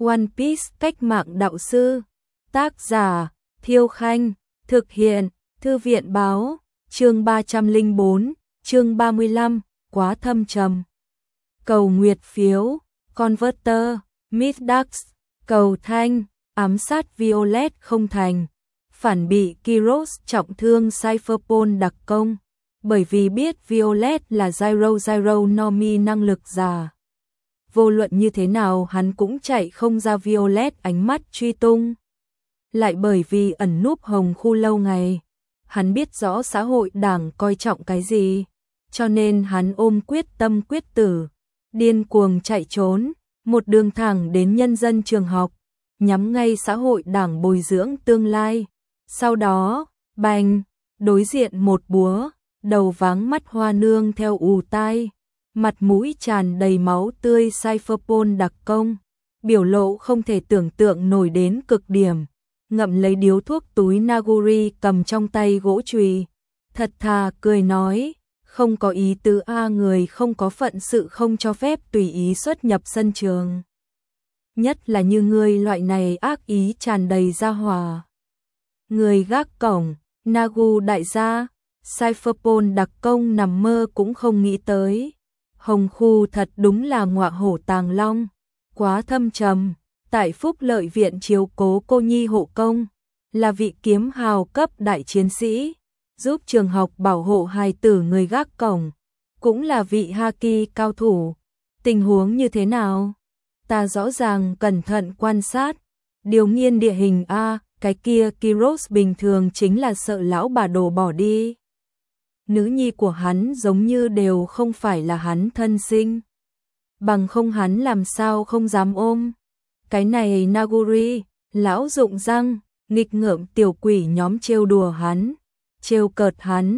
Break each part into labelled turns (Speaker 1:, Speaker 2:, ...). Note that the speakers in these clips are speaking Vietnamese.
Speaker 1: One Piece cách mạng đạo sư. Tác giả Thiêu Khanh. Thực hiện Thư viện báo. Chương 304, chương 35, quá thâm trầm. Cầu nguyệt phiếu, Converter, Middax, cầu thanh, ám sát Violet không thành. Phản bị Kyros trọng thương Cypherpol đặc công, bởi vì biết Violet là Gyro Nomi năng lực giả. Vô luận như thế nào hắn cũng chạy không ra Violet ánh mắt truy tung. Lại bởi vì ẩn núp Hồng Khu lâu ngày, hắn biết rõ xã hội đảng coi trọng cái gì, cho nên hắn ôm quyết tâm quyết tử, điên cuồng chạy trốn, một đường thẳng đến nhân dân trường học, nhắm ngay xã hội đảng bồi dưỡng tương lai. Sau đó, bành, đối diện một búa, đầu váng mắt hoa nương theo ù tai, mặt mũi tràn đầy máu tươi Cypherpol đặc công, biểu lộ không thể tưởng tượng nổi đến cực điểm, ngậm lấy điếu thuốc túi Naguri cầm trong tay gỗ chùy, thật thà cười nói, không có ý tứ a, người không có phận sự không cho phép tùy ý xuất nhập sân trường. Nhất là như ngươi loại này ác ý tràn đầy ra hỏa. Người gác cổng, Nagu đại gia, Cypherpol đặc công nằm mơ cũng không nghĩ tới. Hồng Khu thật đúng là ngọa hổ tàng long, quá thâm trầm. Tại Phúc Lợi viện chiếu cố cô nhi hộ công, là vị kiếm hào cấp đại chiến sĩ, giúp trường học bảo hộ hài tử người gác cổng, cũng là vị haki cao thủ. Tình huống như thế nào? Ta rõ ràng cẩn thận quan sát, điều nghiên địa hình a, cái kia Kyros bình thường chính là sợ lão bà đồ bỏ đi. Nữ nhi của hắn giống như đều không phải là hắn thân sinh, bằng không hắn làm sao không dám ôm. Cái này Naguri, lão rụng răng, nghịch ngợm tiểu quỷ nhóm trêu đùa hắn, trêu cợt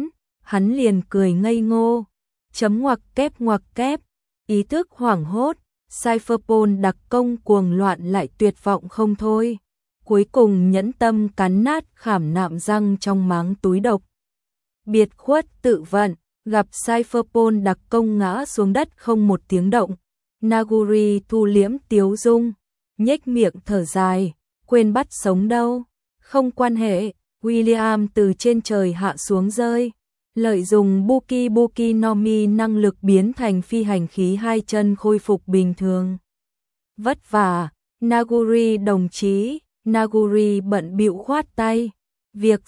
Speaker 1: hắn liền cười ngây ngô, chấm ngoặc kép, ý thức hoảng hốt, Cypherpol đặc công cuồng loạn lại tuyệt vọng không thôi, cuối cùng nhẫn tâm cắn nát khảm nạm răng trong máng túi độc. Biệt khuất tự vận, gặp Cypherpol đặc công ngã xuống đất không một tiếng động, Naguri thu liễm tiếu dung, nhếch miệng thở dài, quên bắt sống đâu, không quan hệ, William từ trên trời hạ xuống rơi, lợi dụng Buki Nomi năng lực biến thành phi hành khí hai chân khôi phục bình thường. Vất vả, Naguri đồng chí, Naguri bận bịu khoát tay, việc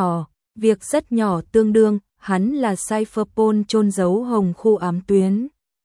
Speaker 1: rất nhỏ tương đương, hắn là Cypherpol chôn giấu Hồng Khu ám tuyến.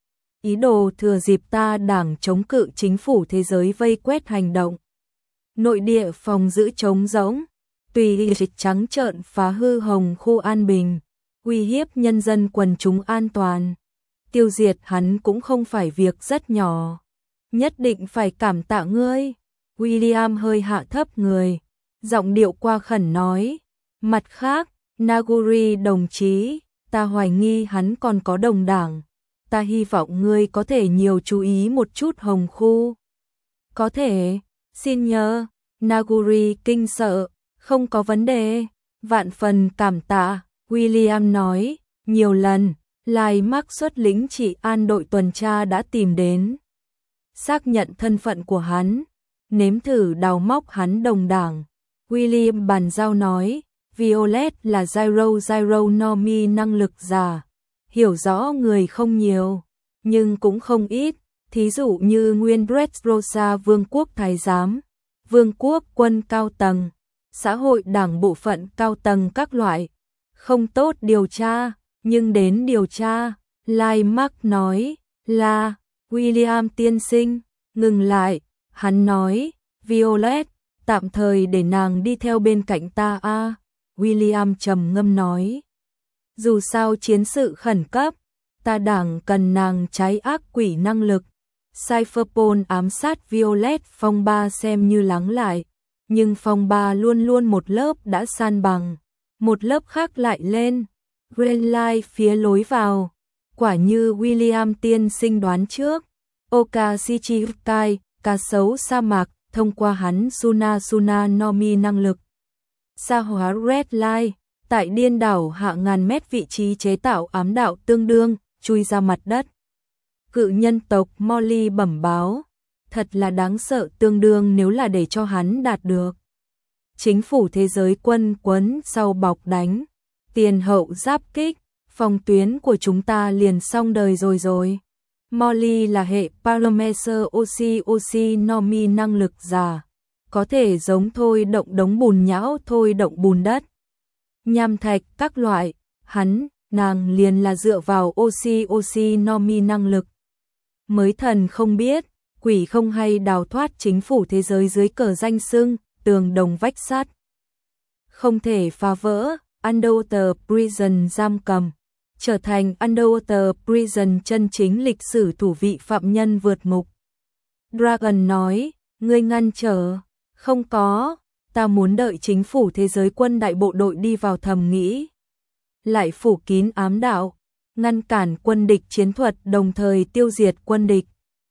Speaker 1: Ý đồ thừa dịp ta đảng chống cự chính phủ thế giới vây quét hành động. Nội địa phòng giữ trống rỗng, tùy dịch trắng trợn phá hư Hồng Khu an bình, uy hiếp nhân dân quần chúng an toàn. Tiêu diệt hắn cũng không phải việc rất nhỏ. Nhất định phải cảm tạ ngươi. William hơi hạ thấp người, giọng điệu qua khẩn nói. Mặt khác, Naguri đồng chí, ta hoài nghi hắn còn có đồng đảng. Ta hy vọng ngươi có thể nhiều chú ý một chút Hồng Khu. Có thể, xin nhớ, Naguri kinh sợ, không có vấn đề, vạn phần cảm tạ, William nói, nhiều lần, Lai Mark xuất lĩnh trị an đội tuần tra đã tìm đến. Xác nhận thân phận của hắn, nếm thử đào móc hắn đồng đảng. William bàn giao nói, Violet là Gyro Nomi năng lực giả. Hiểu rõ người không nhiều, nhưng cũng không ít, thí dụ như nguyên Dressrosa vương quốc thái giám, vương quốc quân cao tầng, xã hội đảng bộ phận cao tầng các loại. Không tốt điều tra, nhưng đến điều tra, Lai Mark nói, là, William tiên sinh, ngừng lại, hắn nói, Violet, tạm thời để nàng đi theo bên cạnh ta a. William trầm ngâm nói. Dù sao chiến sự khẩn cấp, ta đảng cần nàng trái ác quỷ năng lực. Cypherpol ám sát Violet phong ba xem như lắng lại, nhưng phong ba luôn luôn một lớp đã san bằng, một lớp khác lại lên. Green Light phía lối vào, quả như William tiên sinh đoán trước. Oka Shichikai, cá sấu sa mạc, thông qua hắn Suna Nomi năng lực. Sa hóa Red Light. Tại điên đảo hạ ngàn mét vị trí chế tạo ám đạo tương đương, chui ra mặt đất. Cự nhân tộc Molly bẩm báo, thật là đáng sợ tương đương nếu là để cho hắn đạt được. Chính phủ thế giới quân quấn sau bọc đánh, tiền hậu giáp kích, phòng tuyến của chúng ta liền xong đời rồi. Molly là hệ Parameter Oxy Nomi năng lực giả, có thể giống thôi động đống bùn nhão thôi động bùn đất, nham thạch các loại, nàng liền là dựa vào Oxy Nomi năng lực. Mới thần không biết, quỷ không hay đào thoát chính phủ thế giới dưới cờ danh xưng, tường đồng vách sắt. Không thể phá vỡ, Underwater Prison giam cầm, trở thành Underwater Prison chân chính lịch sử thủ vị phạm nhân vượt ngục. Dragon nói, ngươi ngăn trở, không có, ta muốn đợi chính phủ thế giới quân đại bộ đội đi vào thầm nghĩ. Lại phủ kín ám đạo, ngăn cản quân địch chiến thuật đồng thời tiêu diệt quân địch.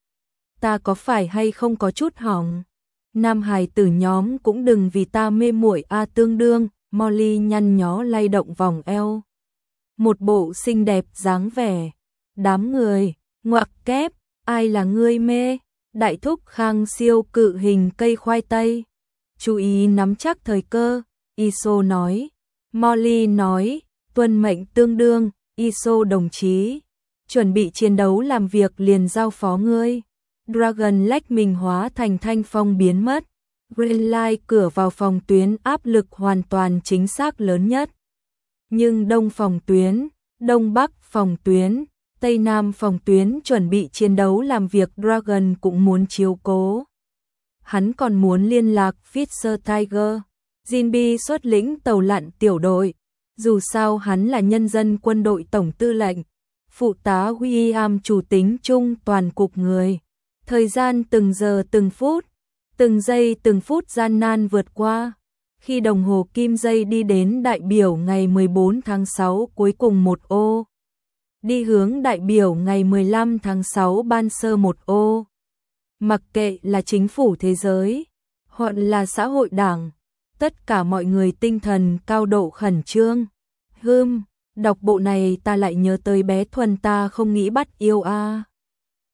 Speaker 1: Ta có phải hay không có chút hỏng? Nam hài tử nhóm cũng đừng vì ta mê muội tương đương, Molly nhăn nhó lay động vòng eo. Một bộ xinh đẹp dáng vẻ. Đám người, ngoặc kép, ai là ngươi mê? Đại thúc Khang siêu cự hình cây khoai tây. Chú ý nắm chắc thời cơ, Iso nói. Molly nói, tuân mệnh tương đương, Iso đồng chí. Chuẩn bị chiến đấu làm việc liền giao phó ngươi. Dragon lách mình hóa thành thanh phong biến mất. Green Light cửa vào phòng tuyến áp lực hoàn toàn chính xác lớn nhất. Nhưng đông phòng tuyến, đông bắc phòng tuyến, tây nam phòng tuyến chuẩn bị chiến đấu làm việc Dragon cũng muốn chiếu cố. Hắn còn muốn liên lạc Fisher Tiger, Jinbi xuất lĩnh tàu lặn tiểu đội. Dù sao hắn là nhân dân quân đội tổng tư lệnh, phụ tá William chủ tính chung toàn cục người. Thời gian từng giờ từng phút, từng giây từng phút gian nan vượt qua. Khi đồng hồ kim giây đi đến đại biểu ngày 14 tháng 6 cuối cùng một ô. Đi hướng đại biểu ngày 15 tháng 6 ban sơ một ô. Mặc kệ là chính phủ thế giới, hoặc là xã hội đảng, tất cả mọi người tinh thần cao độ khẩn trương. Đọc bộ này ta lại nhớ tới bé Thuần ta không nghĩ bắt yêu